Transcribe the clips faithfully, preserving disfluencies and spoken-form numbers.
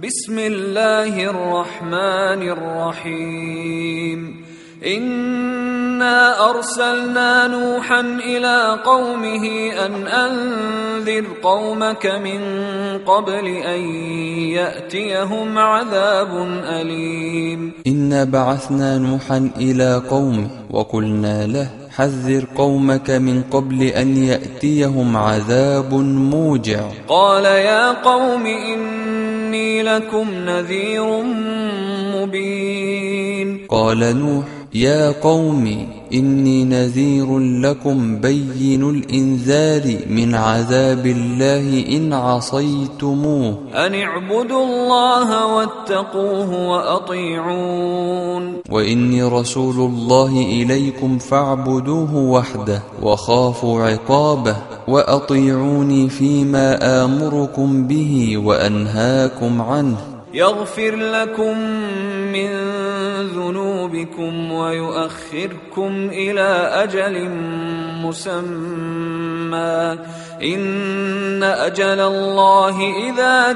بسم الله الرحمن الرحيم. إنا أرسلنا نوحا إلى قومه أن أنذر قومك من قبل أن يأتيهم عذاب أليم. إنا بعثنا نوحا إلى قومه وقلنا له حذر قومك من قبل أن يأتيهم عذاب موجع. قال يا قوم إني لكم نذير مبين. قال نوح يا قوم إني نذير لكم بين الإنذار من عذاب الله إن عصيتموه. أن اعبدوا الله واتقوه وأطيعون. وإني رسول الله إليكم فاعبدوه وحده وخافوا عقابه وأطيعوني فيما آمركم به وأنهاكم عنه. يغفر لكم من ذنوبكم ويؤخركم إلى أجل مسمى إن أجل الله إذا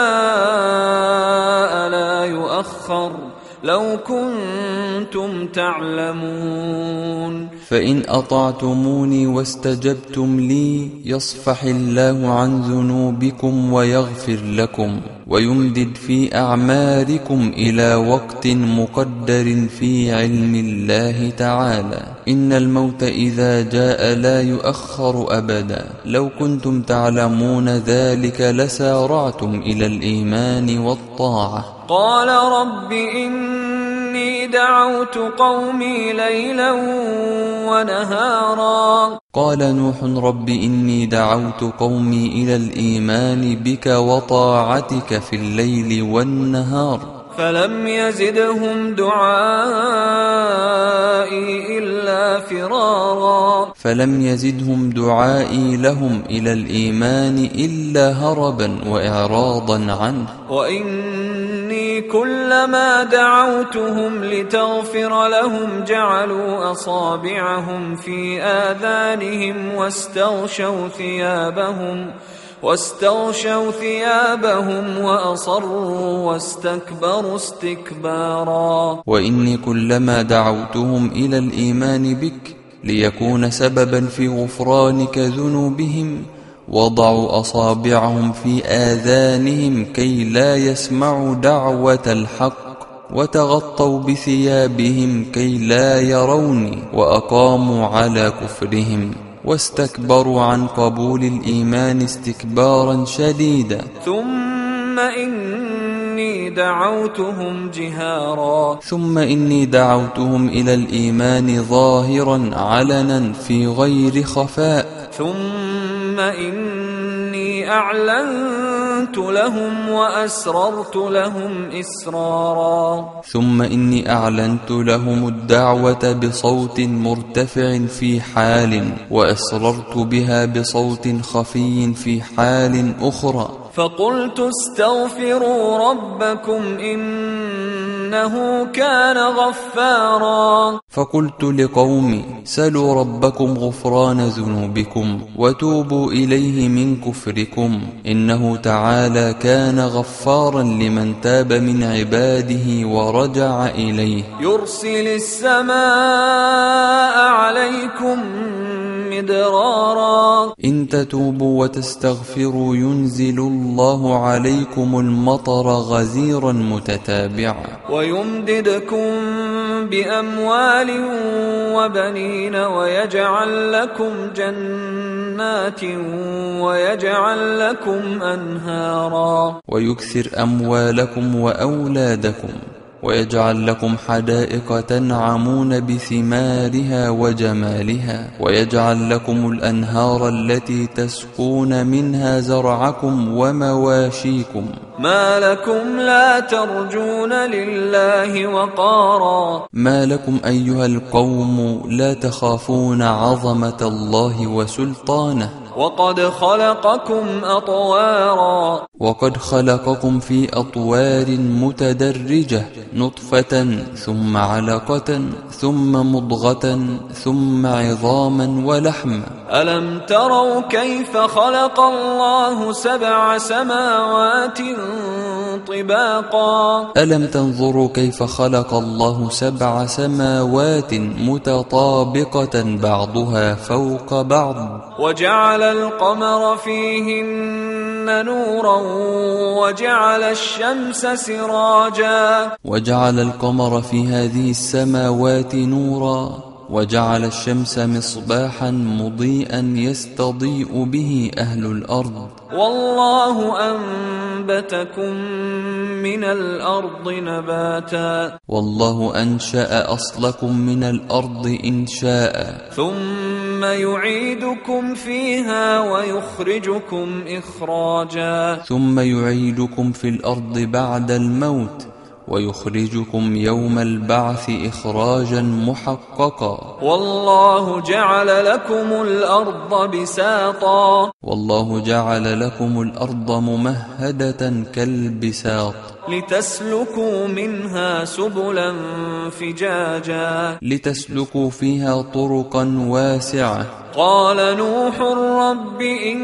جاء لا يؤخر لو كنتم تعلمون. فإن أطعتموني واستجبتم لي يصفح الله عن ذنوبكم ويغفر لكم ويمدد في أعماركم إلى وقت مقدر في علم الله تعالى. إن الموت إذا جاء لا يؤخر أبدا. لو كنتم تعلمون ذلك لسارعتم إلى الإيمان والطاعة. قال رب إني دعوت قومي ليلا ونهارا. قال نوح رب إني دعوت قومي إلى الإيمان بك وطاعتك في الليل والنهار فلم يزدهم دعائي إلا فرارا. فلم يزدهم دعائي لهم إلى الإيمان إلا هربا وإعراضا عنه. وإني كلما دعوتهم لتغفر لهم جعلوا أصابعهم في آذانهم واستغشوا ثيابهم واستغشوا ثيابهم وأصروا واستكبروا استكبارا. وإني كلما دعوتهم إلى الإيمان بك ليكون سببا في غفرانك ذنوبهم وضعوا أصابعهم في آذانهم كي لا يسمعوا دعوة الحق وتغطوا بثيابهم كي لا يروني وأقاموا على كفرهم واستكبروا عن قبول الإيمان استكبارا شديدا. ثم إني دعوتهم جهارا. ثم إني دعوتهم إلى الإيمان ظاهرا علنا في غير خفاء. ثم إني أعلنت لهم وأسررت لهم إسرارا. ثم إني أعلنت لهم الدعوة بصوت مرتفع في حال وأسررت بها بصوت خفي في حال أخرى. فقلت استغفروا ربكم إنه كان غفارا. فقلت لقومي سلوا ربكم غفران ذنوبكم وتوبوا إليه من كفركم إنه تعالى كان غفارا لمن تاب من عباده ورجع إليه. يرسل السماء عليكم مدرارا. إن تتوبوا وتستغفروا ينزل الله عليكم المطر غزيرا متتابعا ويمددكم بأموال وبنين ويجعل لكم جنات ويجعل لكم أنهارا. ويكثر أموالكم وأولادكم ويجعل لكم حدائق تنعمون بثمارها وجمالها ويجعل لكم الأنهار التي تسقون منها زرعكم ومواشيكم. ما لكم لا ترجون لله وقارا. ما لكم أيها القوم لا تخافون عظمة الله وسلطانه. وقد خلقكم أطوارا. وقد خلقكم في أطوار متدرجة نطفة ثم علقة ثم مضغة ثم عظاما ولحما. ألم تروا كيف خلق الله سبع سماوات طباقا ألم تنظروا كيف خلق الله سبع سماوات متطابقة بعضها فوق بعض وجعل القمر فيهن نورا وجعل الشمس سراجا وجعل القمر في هذه السماوات نورا وجعل الشمس مصباحا مضيئا يستضيء به أهل الأرض والله أنبتكم من الأرض نباتا والله أنشأ أصلكم من الأرض إنشاء ثم يعيدكم فيها ويخرجكم إخراجا ثم يعيدكم في الأرض بعد الموت ويخرجكم يوم البعث إخراجا محققا والله جعل لكم الأرض بساطا والله جعل لكم الأرض ممهدة كالبساط لتسلكوا منها سبلا فجاجا لتسلكوا فيها طرقا واسعة قال نوح رب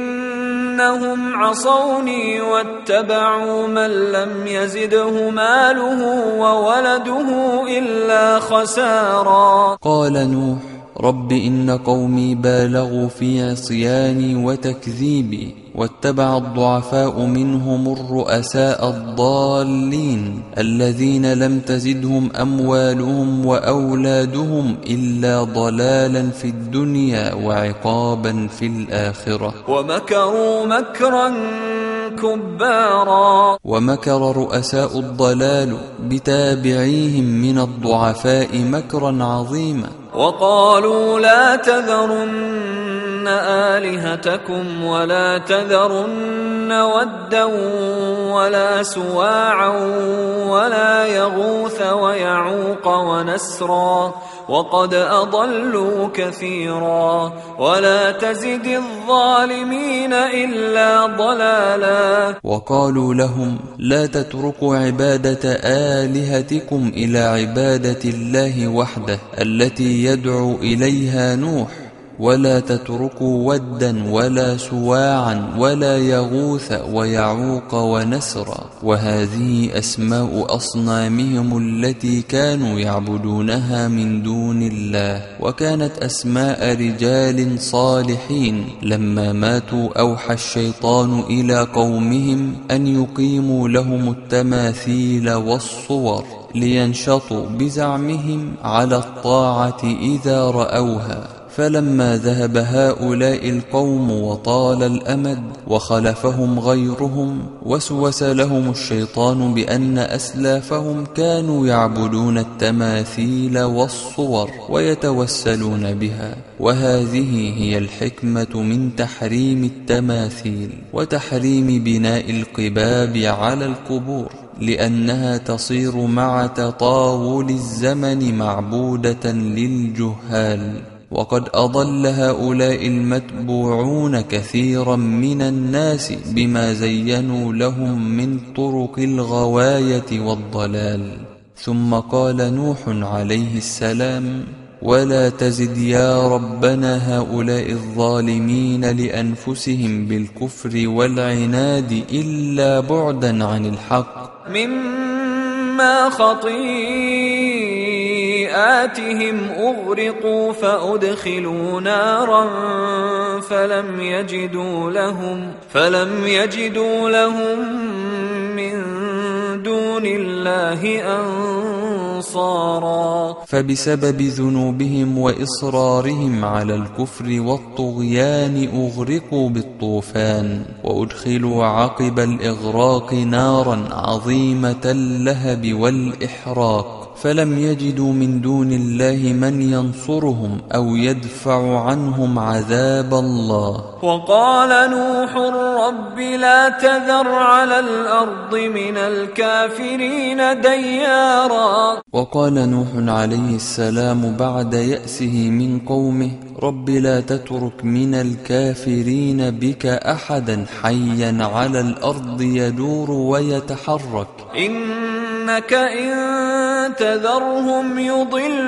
إنهم عصوني واتبعوا من لم يزده ماله وولده إلا خسارا قال نوح رب إن قومي بالغوا في عصياني وتكذيبي واتبع الضعفاء منهم الرؤساء الضالين الذين لم تزدهم أموالهم وأولادهم إلا ضلالا في الدنيا وعقابا في الآخرة ومكروا مكرا كبارا ومكر رؤساء الضلال بتابعيهم من الضعفاء مكرا عظيما وقالوا لا تذرن آلهتكم ولا تذرن ودا ولا سواعا ولا يغوث ويعوق ونسرا وقد أضلوا كثيرا ولا تزد الظالمين إلا ضلالا وقالوا لهم لا تتركوا عبادة آلهتكم إلى عبادة الله وحده التي يدعو إليها نوح ولا تتركوا ودا ولا سواعا ولا يغوث ويعوق ونسرا وهذه أسماء أصنامهم التي كانوا يعبدونها من دون الله وكانت أسماء رجال صالحين لما ماتوا أوحى الشيطان إلى قومهم أن يقيموا لهم التماثيل والصور لينشطوا بزعمهم على الطاعة إذا رأوها فلما ذهب هؤلاء القوم وطال الأمد وخلفهم غيرهم وسوس لهم الشيطان بأن أسلافهم كانوا يعبدون التماثيل والصور ويتوسلون بها وهذه هي الحكمة من تحريم التماثيل وتحريم بناء القباب على القبور لأنها تصير مع تطاول الزمن معبودة للجهال وقد أضل هؤلاء المتبوعون كثيرا من الناس بما زينوا لهم من طرق الغواية والضلال ثم قال نوح عليه السلام ولا تزد يا ربنا هؤلاء الظالمين لأنفسهم بالكفر والعناد إلا بعدا عن الحق مما خطيئاتهم أغرقوا فأدخلوا نارا فلم يجدوا لهم فلم يجدوا لهم من دون الله أنصارا فبسبب ذنوبهم وإصرارهم على الكفر والطغيان أغرقوا بالطوفان وأدخلوا عقب الإغراق نارا عظيمة اللهب والإحراق فلم يجدوا من دون الله من ينصرهم أو يدفع عنهم عذاب الله. وقال نوح رب لا تذر على الأرض من الكافرين ديارا. وقال نوح عليه السلام بعد يأسه من قومه رب لا تترك من الكافرين بك أحدا حيا على الأرض يدور ويتحرك إنك إن تذرهم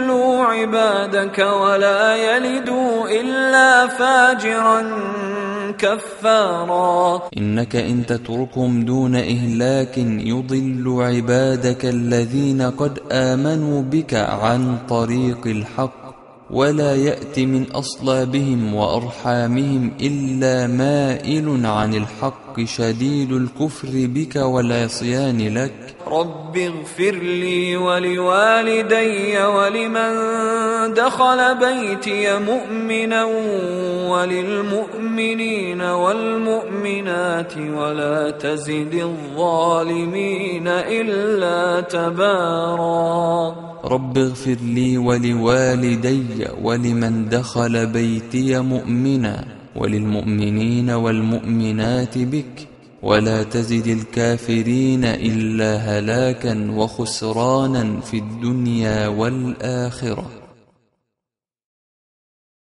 يضلوا عبادك ولا يلدوا إلا فاجرا كفارا. إنك إن تتركهم دون إهلاك يضل عبادك الذين قد آمنوا بك عن طريق الحق، ولا يأتي من أصلابهم وأرحامهم إلا مائل عن الحق شديد الكفر بك والعصيان لك. رب اغفر لي ولوالدي ولمن دخل بيتي مؤمنا وللمؤمنين والمؤمنات ولا تزد الظالمين إلا تبارا. رب اغفر لي ولوالدي ولمن دخل بيتي مؤمنا وللمؤمنين والمؤمنات بك ولا تزد الكافرين إلا هلاكا وخسرانا في الدنيا والآخرة.